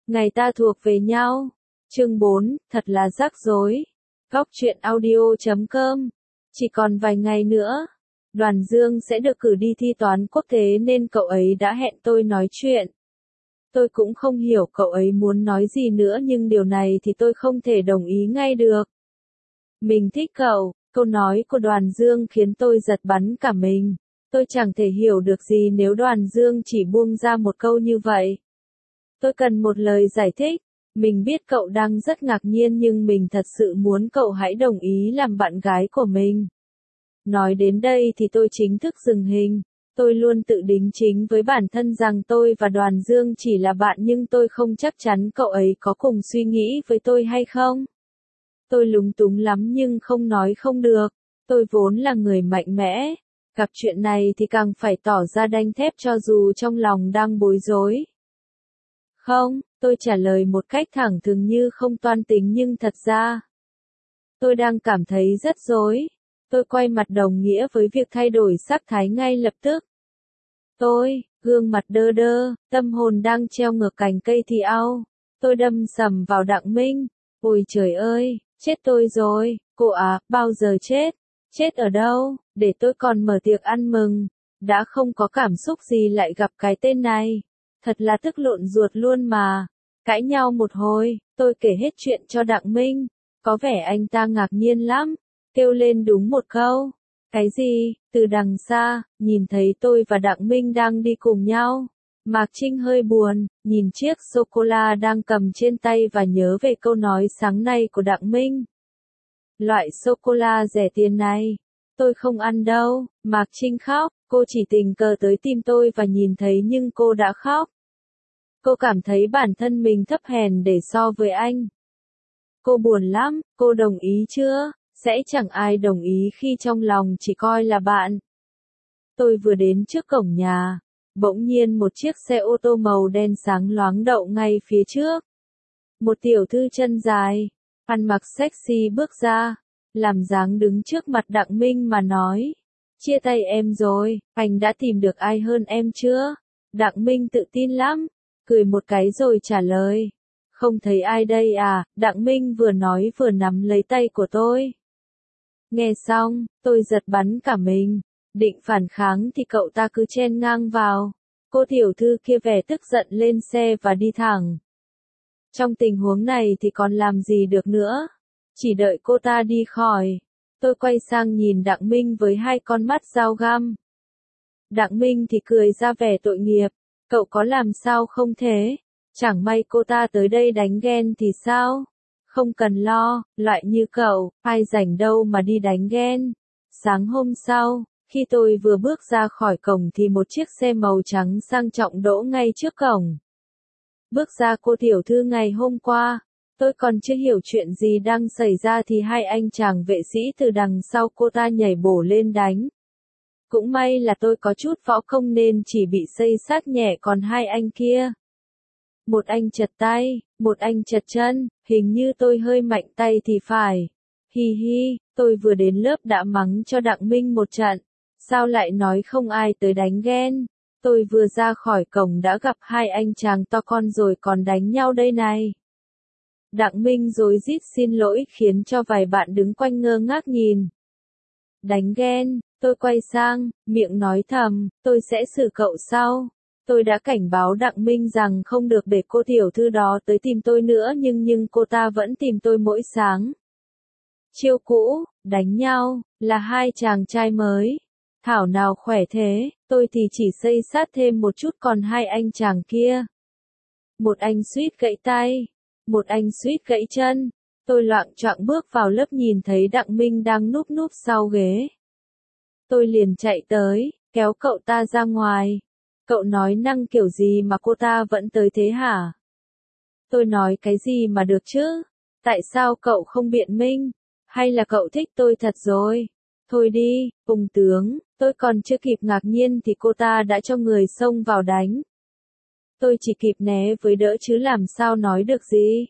Ngày ta thuộc về nhau. Chương 4, thật là rắc rối. Góc truyện audio.com. Chỉ còn vài ngày nữa, Đoàn Dương sẽ được cử đi thi toán quốc tế nên cậu ấy đã hẹn tôi nói chuyện. Tôi cũng không hiểu cậu ấy muốn nói gì nữa nhưng điều này thì tôi không thể đồng ý ngay được. Mình thích cậu, câu nói của Đoàn Dương khiến tôi giật bắn cả mình. Tôi chẳng thể hiểu được gì nếu Đoàn Dương chỉ buông ra một câu như vậy. Tôi cần một lời giải thích. Mình biết cậu đang rất ngạc nhiên nhưng mình thật sự muốn cậu hãy đồng ý làm bạn gái của mình. Nói đến đây thì tôi chính thức dừng hình. Tôi luôn tự đính chính với bản thân rằng tôi và Đoàn Dương chỉ là bạn nhưng tôi không chắc chắn cậu ấy có cùng suy nghĩ với tôi hay không. Tôi lúng túng lắm nhưng không nói không được. Tôi vốn là người mạnh mẽ. Gặp chuyện này thì càng phải tỏ ra đanh thép cho dù trong lòng đang bối rối. Không, tôi trả lời một cách thẳng thừng như không toan tính nhưng thật ra tôi đang cảm thấy rất rối. Tôi quay mặt đồng nghĩa với việc thay đổi sắc thái ngay lập tức. Gương mặt đơ đơ, tâm hồn đang treo ngược cành cây thì ao. Tôi đâm sầm vào Đặng Minh. Ôi trời ơi, chết tôi rồi, cô à, bao giờ chết? Chết ở đâu, để tôi còn mở tiệc ăn mừng. Đã không có cảm xúc gì lại gặp cái tên này. Thật là tức lộn ruột luôn mà. Cãi nhau một hồi, tôi kể hết chuyện cho Đặng Minh. Có vẻ anh ta ngạc nhiên lắm. Kêu lên đúng một câu. Cái gì? Từ đằng xa, nhìn thấy tôi và Đặng Minh đang đi cùng nhau. Mạc Trinh hơi buồn, nhìn chiếc sô-cô-la đang cầm trên tay và nhớ về câu nói sáng nay của Đặng Minh. Loại sô-cô-la rẻ tiền này, tôi không ăn đâu. Mạc Trinh khóc, cô chỉ tình cờ tới tìm tôi và nhìn thấy nhưng cô đã khóc. Cô cảm thấy bản thân mình thấp hèn để so với anh. Cô buồn lắm, cô đồng ý chưa? Sẽ chẳng ai đồng ý khi trong lòng chỉ coi là bạn. Tôi vừa đến trước cổng nhà, bỗng nhiên một chiếc xe ô tô màu đen sáng loáng đậu ngay phía trước. Một tiểu thư chân dài, ăn mặc sexy bước ra, làm dáng đứng trước mặt Đặng Minh mà nói. Chia tay em rồi, anh đã tìm được ai hơn em chưa? Đặng Minh tự tin lắm, cười một cái rồi trả lời. Không thấy ai đây à? Đặng Minh vừa nói vừa nắm lấy tay của tôi. Nghe xong, tôi giật bắn cả mình. Định phản kháng thì cậu ta cứ chen ngang vào. Cô tiểu thư kia vẻ tức giận lên xe và đi thẳng. Trong tình huống này thì còn làm gì được nữa. Chỉ đợi cô ta đi khỏi. Tôi quay sang nhìn Đặng Minh với hai con mắt dao găm. Đặng Minh thì cười ra vẻ tội nghiệp. Cậu có làm sao không thế? Chẳng may cô ta tới đây đánh ghen thì sao? Không cần lo, loại như cậu, ai rảnh đâu mà đi đánh ghen. Sáng hôm sau, khi tôi vừa bước ra khỏi cổng thì một chiếc xe màu trắng sang trọng đỗ ngay trước cổng. Bước ra cô tiểu thư ngày hôm qua, tôi còn chưa hiểu chuyện gì đang xảy ra thì hai anh chàng vệ sĩ từ đằng sau cô ta nhảy bổ lên đánh. Cũng may là tôi có chút võ công nên chỉ bị xây xát nhẹ còn hai anh kia. Một anh trật tay, một anh trật chân, hình như tôi hơi mạnh tay thì phải. Hi hi, tôi vừa đến lớp đã mắng cho Đặng Minh một trận. Sao lại nói không ai tới đánh ghen? Tôi vừa ra khỏi cổng đã gặp hai anh chàng to con rồi còn đánh nhau đây này. Đặng Minh rối rít xin lỗi khiến cho vài bạn đứng quanh ngơ ngác nhìn. Đánh ghen, tôi quay sang, miệng nói thầm, tôi sẽ xử cậu sau. Tôi đã cảnh báo Đặng Minh rằng không được để cô tiểu thư đó tới tìm tôi nữa nhưng cô ta vẫn tìm tôi mỗi sáng. Chiêu cũ, đánh nhau, là hai chàng trai mới. Thảo nào khỏe thế, tôi thì chỉ xây sát thêm một chút còn hai anh chàng kia. Một anh suýt gãy tay, một anh suýt gãy chân. Tôi loạng choạng bước vào lớp nhìn thấy Đặng Minh đang núp núp sau ghế. Tôi liền chạy tới, kéo cậu ta ra ngoài. Cậu nói năng kiểu gì mà cô ta vẫn tới thế hả? Tôi nói cái gì mà được chứ? Tại sao cậu không biện minh? Hay là cậu thích tôi thật rồi? Thôi đi, Phùng tướng, tôi còn chưa kịp ngạc nhiên thì cô ta đã cho người xông vào đánh. Tôi chỉ kịp né với đỡ chứ làm sao nói được gì.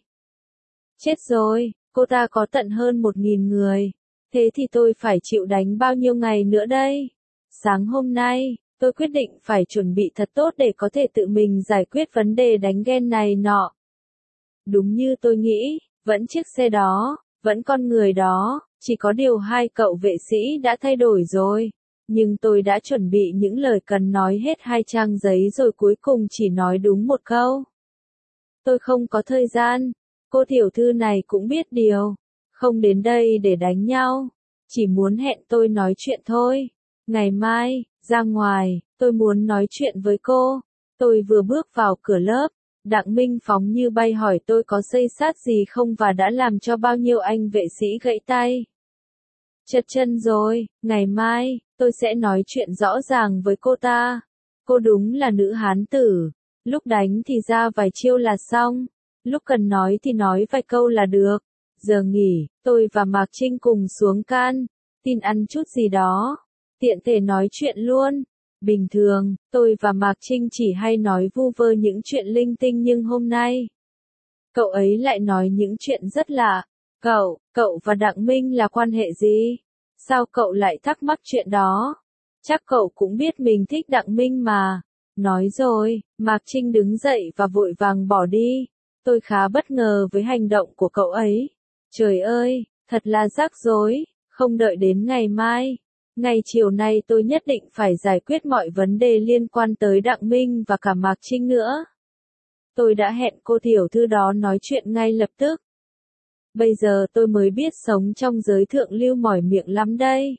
Chết rồi, cô ta có tận hơn 1.000 người. Thế thì tôi phải chịu đánh bao nhiêu ngày nữa đây? Sáng hôm nay, tôi quyết định phải chuẩn bị thật tốt để có thể tự mình giải quyết vấn đề đánh ghen này nọ. Đúng như tôi nghĩ, vẫn chiếc xe đó, vẫn con người đó, chỉ có điều hai cậu vệ sĩ đã thay đổi rồi. Nhưng tôi đã chuẩn bị những lời cần nói hết 2 trang giấy rồi cuối cùng chỉ nói đúng một câu. Tôi không có thời gian. Cô tiểu thư này cũng biết điều. Không đến đây để đánh nhau. Chỉ muốn hẹn tôi nói chuyện thôi. Ngày mai, ra ngoài, tôi muốn nói chuyện với cô. Tôi vừa bước vào cửa lớp. Đặng Minh phóng như bay hỏi tôi có xây xát gì không và đã làm cho bao nhiêu anh vệ sĩ gãy tay. Trật chân rồi, ngày mai, tôi sẽ nói chuyện rõ ràng với cô ta. Cô đúng là nữ hán tử. Lúc đánh thì ra vài chiêu là xong. Lúc cần nói thì nói vài câu là được. Giờ nghỉ, tôi và Mạc Trinh cùng xuống can. Tin ăn chút gì đó. Tiện thể nói chuyện luôn. Bình thường, tôi và Mạc Trinh chỉ hay nói vu vơ những chuyện linh tinh nhưng hôm nay, cậu ấy lại nói những chuyện rất lạ. Cậu và Đặng Minh là quan hệ gì? Sao cậu lại thắc mắc chuyện đó? Chắc cậu cũng biết mình thích Đặng Minh mà. Nói rồi, Mạc Trinh đứng dậy và vội vàng bỏ đi. Tôi khá bất ngờ với hành động của cậu ấy. Trời ơi, thật là rắc rối, không đợi đến ngày mai. Ngày chiều nay tôi nhất định phải giải quyết mọi vấn đề liên quan tới Đặng Minh và cả Mạc Trinh nữa. Tôi đã hẹn cô tiểu thư đó nói chuyện ngay lập tức. Bây giờ tôi mới biết sống trong giới thượng lưu mỏi miệng lắm đây.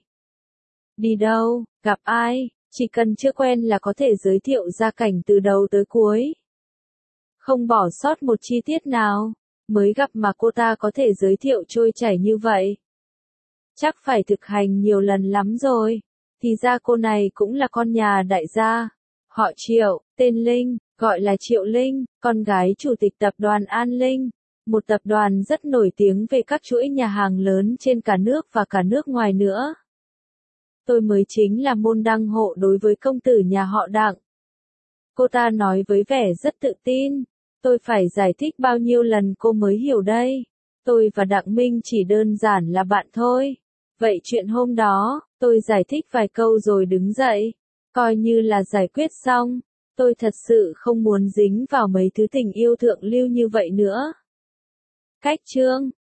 Đi đâu, gặp ai, chỉ cần chưa quen là có thể giới thiệu gia cảnh từ đầu tới cuối. Không bỏ sót một chi tiết nào, mới gặp mà cô ta có thể giới thiệu trôi chảy như vậy. Chắc phải thực hành nhiều lần lắm rồi. Thì ra cô này cũng là con nhà đại gia. Họ Triệu, tên Linh, gọi là Triệu Linh, con gái chủ tịch tập đoàn An Linh. Một tập đoàn rất nổi tiếng về các chuỗi nhà hàng lớn trên cả nước và cả nước ngoài nữa. Tôi mới chính là môn đăng hộ đối với công tử nhà họ Đặng. Cô ta nói với vẻ rất tự tin. Tôi phải giải thích bao nhiêu lần cô mới hiểu đây. Tôi và Đặng Minh chỉ đơn giản là bạn thôi. Vậy chuyện hôm đó, tôi giải thích vài câu rồi đứng dậy. Coi như là giải quyết xong. Tôi thật sự không muốn dính vào mấy thứ tình yêu thượng lưu như vậy nữa. Cách chương